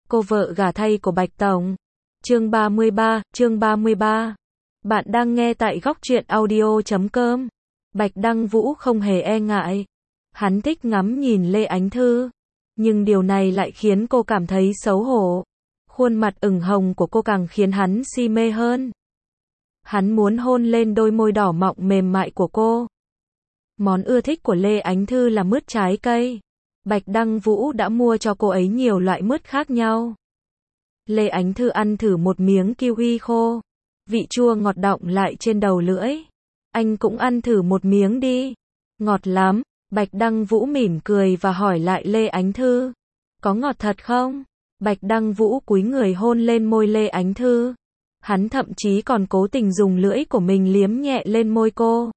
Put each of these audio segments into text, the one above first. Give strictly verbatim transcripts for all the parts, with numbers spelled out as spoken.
cô vợ gả thay của Bạch Tổng. Chương ba mươi ba, chương ba mươi ba. Bạn đang nghe tại góc truyện audio chấm com. Bạch Đăng Vũ không hề e ngại. Hắn thích ngắm nhìn Lê Ánh Thư. Nhưng điều này lại khiến cô cảm thấy xấu hổ. Khuôn mặt ửng hồng của cô càng khiến hắn si mê hơn. Hắn muốn hôn lên đôi môi đỏ mọng mềm mại của cô. Món ưa thích của Lê Ánh Thư là mứt trái cây. Bạch Đăng Vũ đã mua cho cô ấy nhiều loại mứt khác nhau. Lê Ánh Thư ăn thử một miếng kiwi khô. Vị chua ngọt đọng lại trên đầu lưỡi. Anh cũng ăn thử một miếng đi. Ngọt lắm. Bạch Đăng Vũ mỉm cười và hỏi lại Lê Ánh Thư. Có ngọt thật không? Bạch Đăng Vũ cúi người hôn lên môi Lê Ánh Thư. Hắn thậm chí còn cố tình dùng lưỡi của mình liếm nhẹ lên môi cô.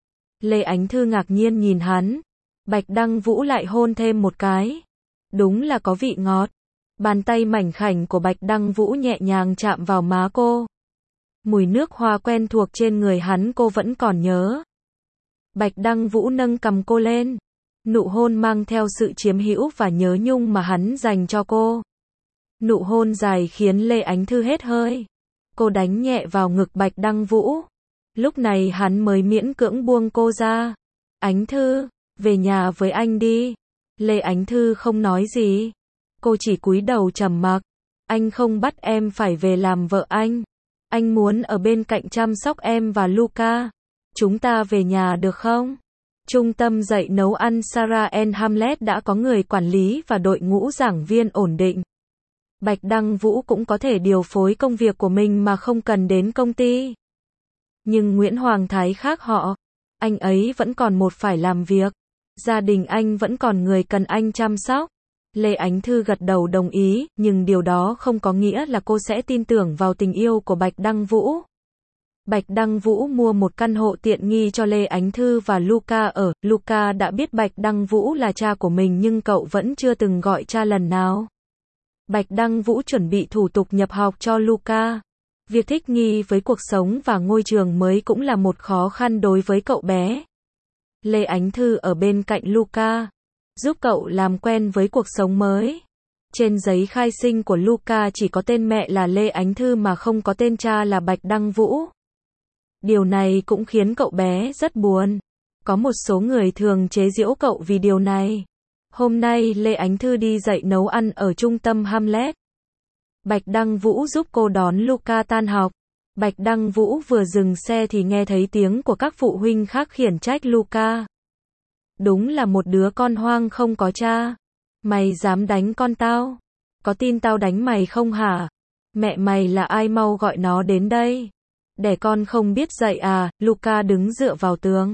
Lê Ánh Thư ngạc nhiên nhìn hắn. Bạch Đăng Vũ lại hôn thêm một cái. Đúng là có vị ngọt. Bàn tay mảnh khảnh của Bạch Đăng Vũ nhẹ nhàng chạm vào má cô. Mùi nước hoa quen thuộc trên người hắn cô vẫn còn nhớ. Bạch Đăng Vũ nâng cằm cô lên. Nụ hôn mang theo sự chiếm hữu và nhớ nhung mà hắn dành cho cô. Nụ hôn dài khiến Lê Ánh Thư hết hơi. Cô đánh nhẹ vào ngực Bạch Đăng Vũ. Lúc này hắn mới miễn cưỡng buông cô ra. Ánh Thư, về nhà với anh đi. Lê Ánh Thư không nói gì. Cô chỉ cúi đầu trầm mặc. Anh không bắt em phải về làm vợ anh. Anh muốn ở bên cạnh chăm sóc em và Luca. Chúng ta về nhà được không? Trung tâm dạy nấu ăn Sarah and Hamlet đã có người quản lý và đội ngũ giảng viên ổn định. Bạch Đăng Vũ cũng có thể điều phối công việc của mình mà không cần đến công ty. Nhưng Nguyễn Hoàng Thái khác họ. Anh ấy vẫn còn một phải làm việc. Gia đình anh vẫn còn người cần anh chăm sóc. Lê Ánh Thư gật đầu đồng ý, nhưng điều đó không có nghĩa là cô sẽ tin tưởng vào tình yêu của Bạch Đăng Vũ. Bạch Đăng Vũ mua một căn hộ tiện nghi cho Lê Ánh Thư và Luca ở. Luca đã biết Bạch Đăng Vũ là cha của mình nhưng cậu vẫn chưa từng gọi cha lần nào. Bạch Đăng Vũ chuẩn bị thủ tục nhập học cho Luca. Việc thích nghi với cuộc sống và ngôi trường mới cũng là một khó khăn đối với cậu bé. Lê Ánh Thư ở bên cạnh Luca, giúp cậu làm quen với cuộc sống mới. Trên giấy khai sinh của Luca chỉ có tên mẹ là Lê Ánh Thư mà không có tên cha là Bạch Đăng Vũ. Điều này cũng khiến cậu bé rất buồn. Có một số người thường chế giễu cậu vì điều này. Hôm nay Lê Ánh Thư đi dạy nấu ăn ở trung tâm Hamlet. Bạch Đăng Vũ giúp cô đón Luca tan học. Bạch Đăng Vũ vừa dừng xe thì nghe thấy tiếng của các phụ huynh khác khiển trách Luca. Đúng là một đứa con hoang không có cha. Mày dám đánh con tao? Có tin tao đánh mày không hả? Mẹ mày là ai, mau gọi nó đến đây. Đẻ con không biết dạy à? Luca đứng dựa vào tường.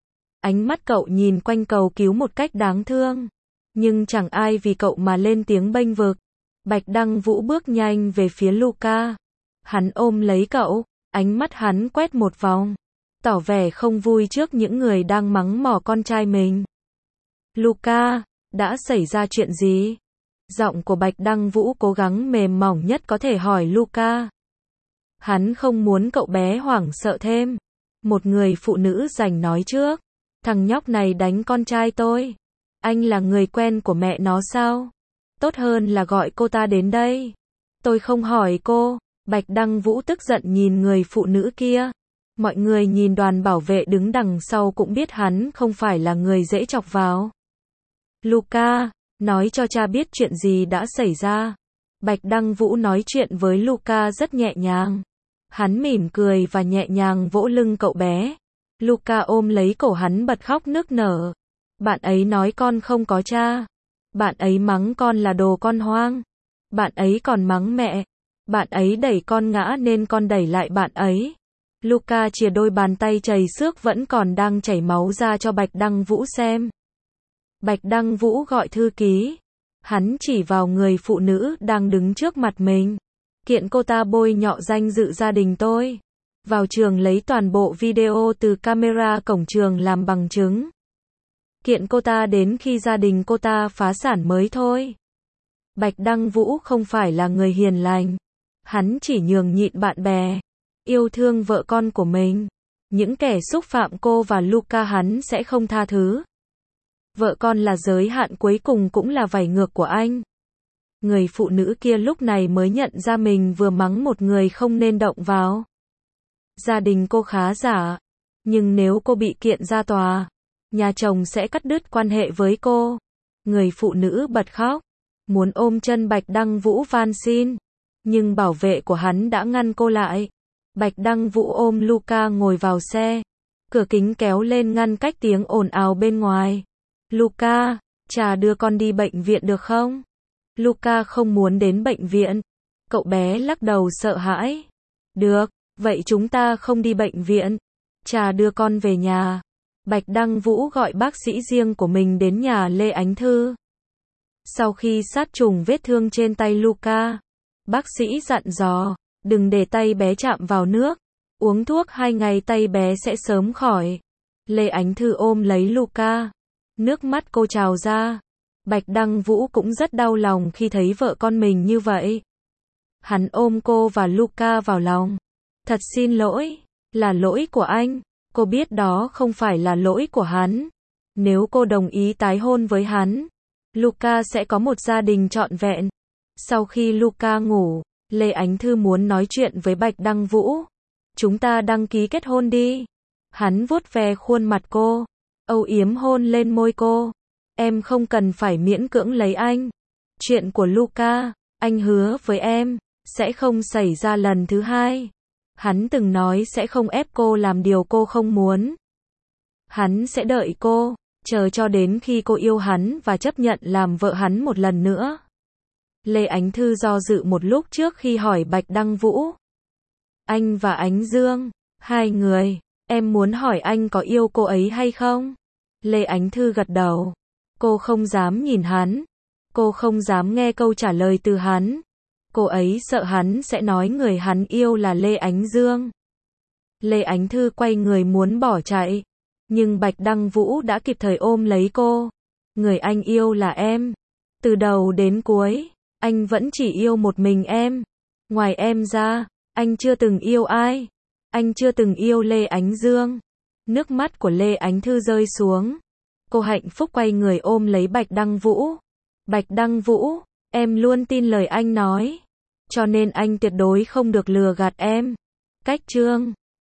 Ánh mắt cậu nhìn quanh cầu cứu một cách đáng thương. Nhưng chẳng ai vì cậu mà lên tiếng bênh vực. Bạch Đăng Vũ bước nhanh về phía Luca. Hắn ôm lấy cậu, ánh mắt hắn quét một vòng, tỏ vẻ không vui trước những người đang mắng mỏ con trai mình. Luca, đã xảy ra chuyện gì? Giọng của Bạch Đăng Vũ cố gắng mềm mỏng nhất có thể hỏi Luca. Hắn không muốn cậu bé hoảng sợ thêm. Một người phụ nữ giành nói trước. Thằng nhóc này đánh con trai tôi. Anh là người quen của mẹ nó sao? Tốt hơn là gọi cô ta đến đây. Tôi không hỏi cô. Bạch Đăng Vũ tức giận nhìn người phụ nữ kia. Mọi người nhìn đoàn bảo vệ đứng đằng sau cũng biết hắn không phải là người dễ chọc vào. Luca, nói cho cha biết chuyện gì đã xảy ra. Bạch Đăng Vũ nói chuyện với Luca rất nhẹ nhàng. Hắn mỉm cười và nhẹ nhàng vỗ lưng cậu bé. Luca ôm lấy cổ hắn bật khóc nức nở. Bạn ấy nói con không có cha. Bạn ấy mắng con là đồ con hoang. Bạn ấy còn mắng mẹ. Bạn ấy đẩy con ngã nên con đẩy lại bạn ấy. Luca chìa đôi bàn tay chảy xước vẫn còn đang chảy máu ra cho Bạch Đăng Vũ xem. Bạch Đăng Vũ gọi thư ký. Hắn chỉ vào người phụ nữ đang đứng trước mặt mình. Kiện cô ta bôi nhọ danh dự gia đình tôi. Vào trường lấy toàn bộ video từ camera cổng trường làm bằng chứng. Kiện cô ta đến khi gia đình cô ta phá sản mới thôi. Bạch Đăng Vũ không phải là người hiền lành. Hắn chỉ nhường nhịn bạn bè, yêu thương vợ con của mình. Những kẻ xúc phạm cô và Luca hắn sẽ không tha thứ. Vợ con là giới hạn cuối cùng cũng là vảy ngược của anh. Người phụ nữ kia lúc này mới nhận ra mình vừa mắng một người không nên động vào. Gia đình cô khá giả, nhưng nếu cô bị kiện ra tòa, nhà chồng sẽ cắt đứt quan hệ với cô. Người phụ nữ bật khóc, muốn ôm chân Bạch Đăng Vũ van xin, nhưng bảo vệ của hắn đã ngăn cô lại. Bạch Đăng Vũ ôm Luca ngồi vào xe, cửa kính kéo lên ngăn cách tiếng ồn ào bên ngoài. Luca, cha đưa con đi bệnh viện được không? Luca không muốn đến bệnh viện. Cậu bé lắc đầu sợ hãi. Được, vậy chúng ta không đi bệnh viện. Cha đưa con về nhà. Bạch Đăng Vũ gọi bác sĩ riêng của mình đến nhà Lê Ánh Thư. Sau khi sát trùng vết thương trên tay Luca, bác sĩ dặn dò, đừng để tay bé chạm vào nước. Uống thuốc hai ngày tay bé sẽ sớm khỏi. Lê Ánh Thư ôm lấy Luca. Nước mắt cô trào ra. Bạch Đăng Vũ cũng rất đau lòng khi thấy vợ con mình như vậy. Hắn ôm cô và Luca vào lòng. Thật xin lỗi, là lỗi của anh. Cô biết đó không phải là lỗi của hắn. Nếu cô đồng ý tái hôn với hắn, Luca sẽ có một gia đình trọn vẹn. Sau khi Luca ngủ, Lê Ánh Thư muốn nói chuyện với Bạch Đăng Vũ. Chúng ta đăng ký kết hôn đi. Hắn vuốt ve khuôn mặt cô, âu yếm hôn lên môi cô. Em không cần phải miễn cưỡng lấy anh. Chuyện của Luca, anh hứa với em, sẽ không xảy ra lần thứ hai. Hắn từng nói sẽ không ép cô làm điều cô không muốn. Hắn sẽ đợi cô, chờ cho đến khi cô yêu hắn và chấp nhận làm vợ hắn một lần nữa. Lê Ánh Thư do dự một lúc trước khi hỏi Bạch Đăng Vũ. Anh và Ánh Dương, hai người, em muốn hỏi anh có yêu cô ấy hay không? Lê Ánh Thư gật đầu. Cô không dám nhìn hắn. Cô không dám nghe câu trả lời từ hắn. Cô ấy sợ hắn sẽ nói người hắn yêu là Lê Ánh Dương. Lê Ánh Thư quay người muốn bỏ chạy. Nhưng Bạch Đăng Vũ đã kịp thời ôm lấy cô. Người anh yêu là em. Từ đầu đến cuối, anh vẫn chỉ yêu một mình em. Ngoài em ra, anh chưa từng yêu ai. Anh chưa từng yêu Lê Ánh Dương. Nước mắt của Lê Ánh Thư rơi xuống. Cô hạnh phúc quay người ôm lấy Bạch Đăng Vũ. Bạch Đăng Vũ, em luôn tin lời anh nói. Cho nên anh tuyệt đối không được lừa gạt em. Cách chương